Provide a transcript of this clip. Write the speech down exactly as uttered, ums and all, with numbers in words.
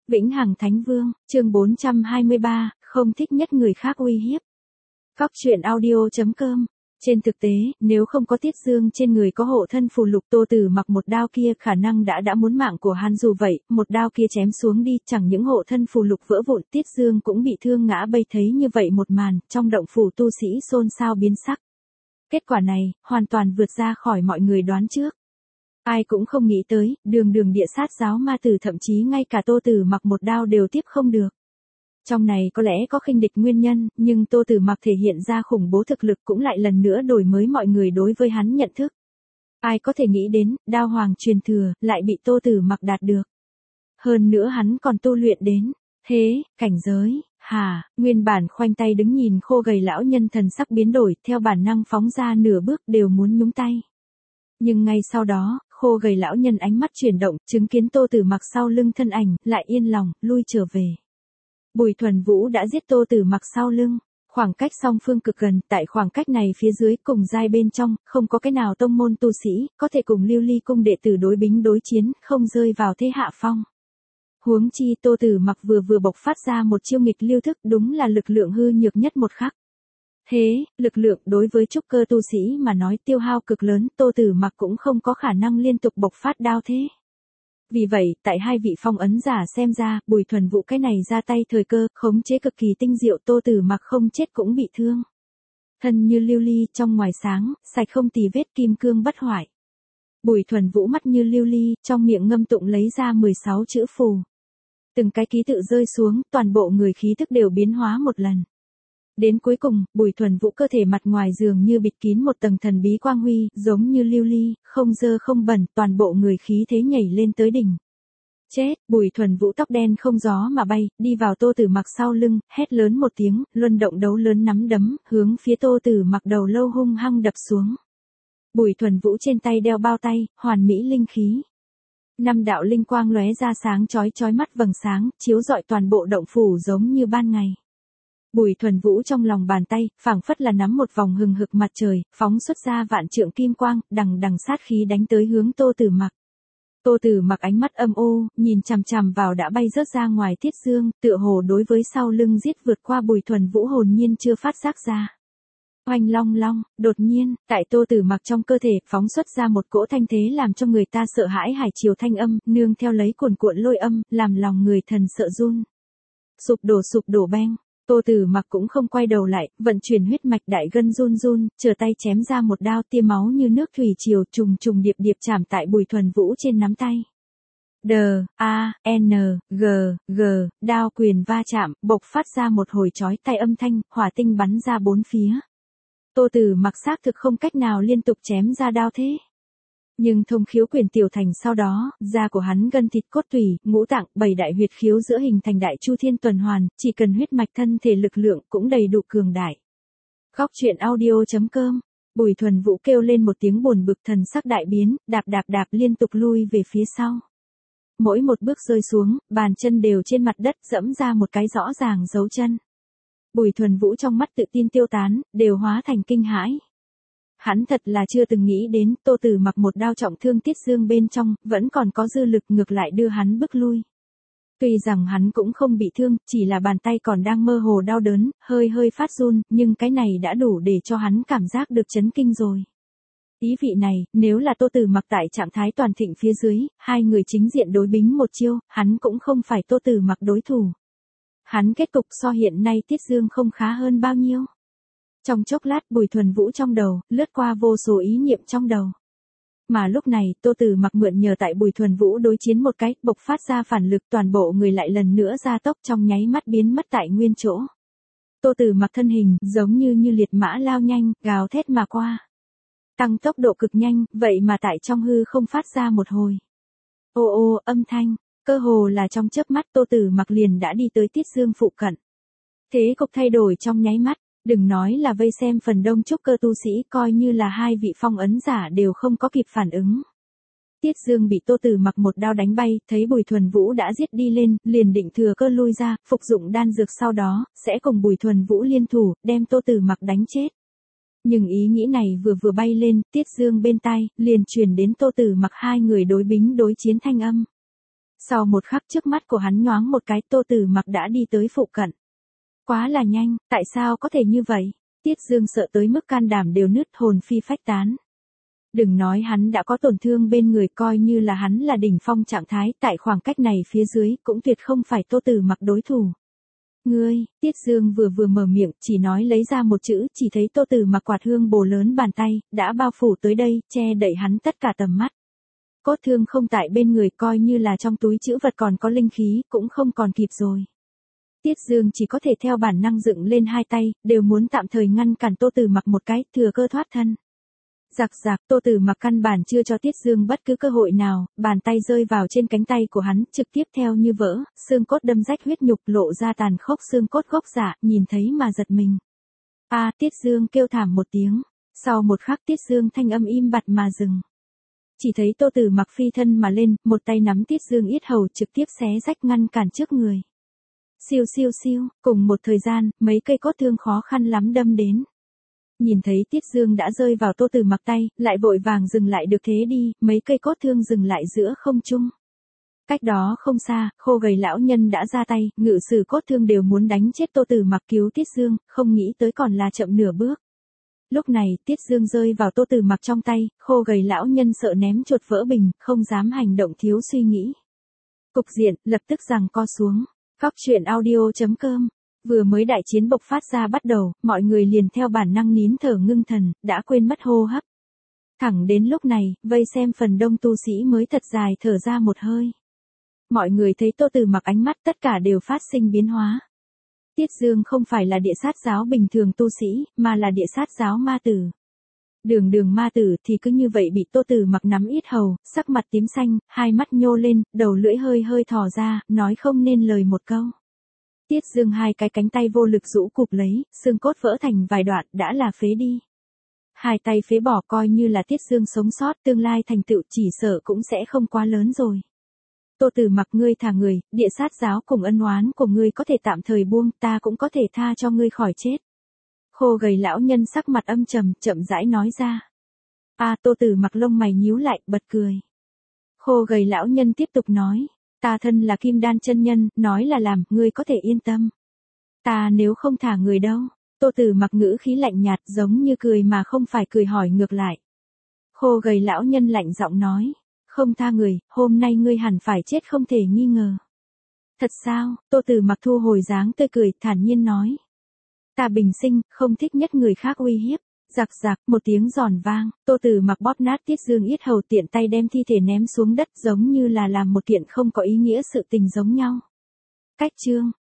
Vĩnh Hằng Thánh Vương, chương bốn trăm hai mươi ba, không thích nhất người khác uy hiếp. Cóc truyện audio chấm com. Trên thực tế, nếu không có Tiết Dương trên người có hộ thân phù lục, Tô Tử Mặc một đao kia khả năng đã đã muốn mạng của hắn, dù vậy, một đao kia chém xuống đi, chẳng những hộ thân phù lục vỡ vụn, Tiết Dương cũng bị thương ngã bây. Thấy như vậy một màn, trong động phủ tu sĩ xôn xao biến sắc. Kết quả này, hoàn toàn vượt ra khỏi mọi người đoán trước. Ai cũng không nghĩ tới, đường đường địa sát giáo ma tử thậm chí ngay cả Tô Tử Mặc một đao đều tiếp không được. Trong này có lẽ có khinh địch nguyên nhân, nhưng Tô Tử Mặc thể hiện ra khủng bố thực lực cũng lại lần nữa đổi mới mọi người đối với hắn nhận thức. Ai có thể nghĩ đến, đao hoàng truyền thừa, lại bị Tô Tử Mặc đạt được. Hơn nữa hắn còn tu luyện đến, thế, cảnh giới, hà, nguyên bản khoanh tay đứng nhìn khô gầy lão nhân thần sắc biến đổi, theo bản năng phóng ra nửa bước đều muốn nhúng tay. Nhưng ngay sau đó, khô gầy lão nhân ánh mắt chuyển động, chứng kiến Tô Tử Mặc sau lưng thân ảnh, lại yên lòng, lui trở về. Bùi Thuần Vũ đã giết Tô Tử Mặc sau lưng, khoảng cách song phương cực gần, tại khoảng cách này phía dưới cùng giai bên trong, không có cái nào tông môn tu sĩ, có thể cùng Lưu Ly cung đệ tử đối bính đối chiến, không rơi vào thế hạ phong. Huống chi Tô Tử Mặc vừa vừa bộc phát ra một chiêu nghịch lưu thức, đúng là lực lượng hư nhược nhất một khắc. Thế, lực lượng đối với trúc cơ tu sĩ mà nói tiêu hao cực lớn, Tô Tử Mặc cũng không có khả năng liên tục bộc phát đao thế. Vì vậy, tại hai vị phong ấn giả xem ra, Bùi Thuần Vũ cái này ra tay thời cơ, khống chế cực kỳ tinh diệu, Tô Tử Mặc không chết cũng bị thương. Thân như lưu ly, trong ngoài sáng, sạch không tì vết, kim cương bất hoại. Bùi Thuần Vũ mắt như lưu ly, trong miệng ngâm tụng lấy ra mười sáu chữ phù. Từng cái ký tự rơi xuống, toàn bộ người khí thức đều biến hóa một lần. Đến cuối cùng, Bùi Thuần Vũ cơ thể mặt ngoài dường như bịt kín một tầng thần bí quang huy, giống như lưu ly, không dơ không bẩn, toàn bộ người khí thế nhảy lên tới đỉnh. Chết, Bùi Thuần Vũ tóc đen không gió mà bay, đi vào Tô Tử Mặc sau lưng, hét lớn một tiếng, luân động đấu lớn nắm đấm, hướng phía Tô Tử Mặc đầu lâu hung hăng đập xuống. Bùi Thuần Vũ trên tay đeo bao tay, hoàn mỹ linh khí. Năm đạo linh quang lóe ra sáng chói chói mắt vầng sáng, chiếu rọi toàn bộ động phủ giống như ban ngày. Bùi Thuần Vũ trong lòng bàn tay, phảng phất là nắm một vòng hừng hực mặt trời, phóng xuất ra vạn trượng kim quang, đằng đằng sát khí đánh tới hướng Tô Tử Mặc. Tô Tử Mặc ánh mắt âm u, nhìn chằm chằm vào đã bay rớt ra ngoài Tiết Dương, tựa hồ đối với sau lưng giết vượt qua Bùi Thuần Vũ hồn nhiên chưa phát giác ra. Oanh long long, đột nhiên, tại Tô Tử Mặc trong cơ thể, phóng xuất ra một cỗ thanh thế làm cho người ta sợ hãi hải triều thanh âm, nương theo lấy cuồn cuộn lôi âm, làm lòng người thần sợ run. Sụp đổ sụp đổ beng. Tô Tử Mặc cũng không quay đầu lại, vận chuyển huyết mạch đại gân run run, trở tay chém ra một đao, tia máu như nước thủy triều trùng trùng điệp điệp chạm tại Bùi Thuần Vũ trên nắm tay. D, A, N, G, G, đao quyền va chạm, bộc phát ra một hồi chói tai âm thanh, hỏa tinh bắn ra bốn phía. Tô Tử Mặc xác thực không cách nào liên tục chém ra đao thế. Nhưng thông khiếu quyền tiểu thành sau đó, da của hắn gân thịt cốt tủy, ngũ tạng, bảy đại huyệt khiếu giữa hình thành đại chu thiên tuần hoàn, chỉ cần huyết mạch thân thể lực lượng cũng đầy đủ cường đại. Cóc truyện audio chấm com. Bùi Thuần Vũ kêu lên một tiếng buồn bực, thần sắc đại biến, đạp đạp đạp liên tục lui về phía sau. Mỗi một bước rơi xuống, bàn chân đều trên mặt đất dẫm ra một cái rõ ràng dấu chân. Bùi Thuần Vũ trong mắt tự tin tiêu tán, đều hóa thành kinh hãi. Hắn thật là chưa từng nghĩ đến, Tô Tử Mặc một đao trọng thương Tiết Dương bên trong, vẫn còn có dư lực ngược lại đưa hắn bước lui. Tuy rằng hắn cũng không bị thương, chỉ là bàn tay còn đang mơ hồ đau đớn, hơi hơi phát run, nhưng cái này đã đủ để cho hắn cảm giác được chấn kinh rồi. Ý vị này, nếu là Tô Tử Mặc tại trạng thái toàn thịnh phía dưới, hai người chính diện đối bính một chiêu, hắn cũng không phải Tô Tử Mặc đối thủ. Hắn kết cục so hiện nay Tiết Dương không khá hơn bao nhiêu. Trong chốc lát Bùi Thuần Vũ trong đầu, lướt qua vô số ý niệm trong đầu. Mà lúc này, Tô Tử Mặc mượn nhờ tại Bùi Thuần Vũ đối chiến một cái, bộc phát ra phản lực, toàn bộ người lại lần nữa gia tốc trong nháy mắt biến mất tại nguyên chỗ. Tô Tử Mặc thân hình, giống như như liệt mã lao nhanh, gào thét mà qua. Tăng tốc độ cực nhanh, vậy mà tại trong hư không phát ra một hồi. Ô ô, âm thanh, cơ hồ là trong chớp mắt Tô Tử Mặc liền đã đi tới Tiết Dương phụ cận. Thế cục thay đổi trong nháy mắt. Đừng nói là vây xem phần đông trúc cơ tu sĩ, coi như là hai vị phong ấn giả đều không có kịp phản ứng. Tiết Dương bị Tô Tử Mặc một đao đánh bay, thấy Bùi Thuần Vũ đã giết đi lên, liền định thừa cơ lui ra, phục dụng đan dược sau đó, sẽ cùng Bùi Thuần Vũ liên thủ, đem Tô Tử Mặc đánh chết. Nhưng ý nghĩ này vừa vừa bay lên, Tiết Dương bên tai, liền truyền đến Tô Tử Mặc hai người đối bính đối chiến thanh âm. Sau một khắc trước mắt của hắn nhoáng một cái, Tô Tử Mặc đã đi tới phụ cận. Quá là nhanh, tại sao có thể như vậy? Tiết Dương sợ tới mức can đảm đều nứt, hồn phi phách tán. Đừng nói hắn đã có tổn thương bên người, coi như là hắn là đỉnh phong trạng thái, tại khoảng cách này phía dưới cũng tuyệt không phải Tô Tử Mặc đối thủ. Ngươi, Tiết Dương vừa vừa mở miệng, chỉ nói lấy ra một chữ, chỉ thấy Tô Tử Mặc quạt hương bồ lớn bàn tay, đã bao phủ tới đây, che đậy hắn tất cả tầm mắt. Cốt thương không tại bên người, coi như là trong túi trữ vật còn có linh khí, cũng không còn kịp rồi. Tiết Dương chỉ có thể theo bản năng dựng lên hai tay, đều muốn tạm thời ngăn cản Tô Tử Mặc một cái, thừa cơ thoát thân. Giặc giặc, Tô Tử Mặc căn bản chưa cho Tiết Dương bất cứ cơ hội nào, bàn tay rơi vào trên cánh tay của hắn, trực tiếp theo như vỡ, xương cốt đâm rách huyết nhục, lộ ra tàn khốc xương cốt gốc rạ, nhìn thấy mà giật mình. A, à, Tiết Dương kêu thảm một tiếng, sau một khắc Tiết Dương thanh âm im bặt mà dừng. Chỉ thấy Tô Tử Mặc phi thân mà lên, một tay nắm Tiết Dương yết hầu trực tiếp xé rách ngăn cản trước người. Siêu siêu siêu, cùng một thời gian, mấy cây cốt thương khó khăn lắm đâm đến. Nhìn thấy Tiết Dương đã rơi vào Tô Tử Mặc tay, lại vội vàng dừng lại được thế đi, mấy cây cốt thương dừng lại giữa không trung. Cách đó không xa, khô gầy lão nhân đã ra tay, ngự sử cốt thương đều muốn đánh chết Tô Tử Mặc cứu Tiết Dương, không nghĩ tới còn là chậm nửa bước. Lúc này, Tiết Dương rơi vào Tô Tử Mặc trong tay, khô gầy lão nhân sợ ném chuột vỡ bình, không dám hành động thiếu suy nghĩ. Cục diện, lập tức giằng co xuống. Cóc truyện audio chấm com. Vừa mới đại chiến bộc phát ra bắt đầu, mọi người liền theo bản năng nín thở ngưng thần, đã quên mất hô hấp. Thẳng đến lúc này, vây xem phần đông tu sĩ mới thật dài thở ra một hơi. Mọi người thấy Tô Tử Mặc ánh mắt tất cả đều phát sinh biến hóa. Tiết Dương không phải là địa sát giáo bình thường tu sĩ, mà là địa sát giáo ma tử. Đường đường ma tử thì cứ như vậy bị Tô Tử Mặc nắm yết hầu, sắc mặt tím xanh, hai mắt nhô lên, đầu lưỡi hơi hơi thò ra, nói không nên lời một câu. Tiết Dương hai cái cánh tay vô lực rũ cụp lấy, xương cốt vỡ thành vài đoạn, đã là phế đi. Hai tay phế bỏ, coi như là Tiết Dương sống sót, tương lai thành tựu chỉ sợ cũng sẽ không quá lớn rồi. Tô Tử Mặc, ngươi thả người, địa sát giáo cùng ân oán của ngươi có thể tạm thời buông, ta cũng có thể tha cho ngươi khỏi chết. Khô gầy lão nhân sắc mặt âm trầm, chậm rãi nói ra. A, à, Tô Tử Mặc lông mày nhíu lại, bật cười. Khô gầy lão nhân tiếp tục nói. Ta thân là Kim Đan chân nhân, nói là làm, ngươi có thể yên tâm. Ta nếu không thả người đâu. Tô Tử Mặc ngữ khí lạnh nhạt, giống như cười mà không phải cười, hỏi ngược lại. Khô gầy lão nhân lạnh giọng nói. Không tha người, hôm nay ngươi hẳn phải chết không thể nghi ngờ. Thật sao? Tô Tử Mặc thu hồi dáng tươi cười, thản nhiên nói. Ta bình sinh, không thích nhất người khác uy hiếp. Giặc giặc, một tiếng giòn vang, Tô Tử Mặc bóp nát Tiết Dương yết hầu, tiện tay đem thi thể ném xuống đất, giống như là làm một kiện không có ý nghĩa sự tình giống nhau. Cách chương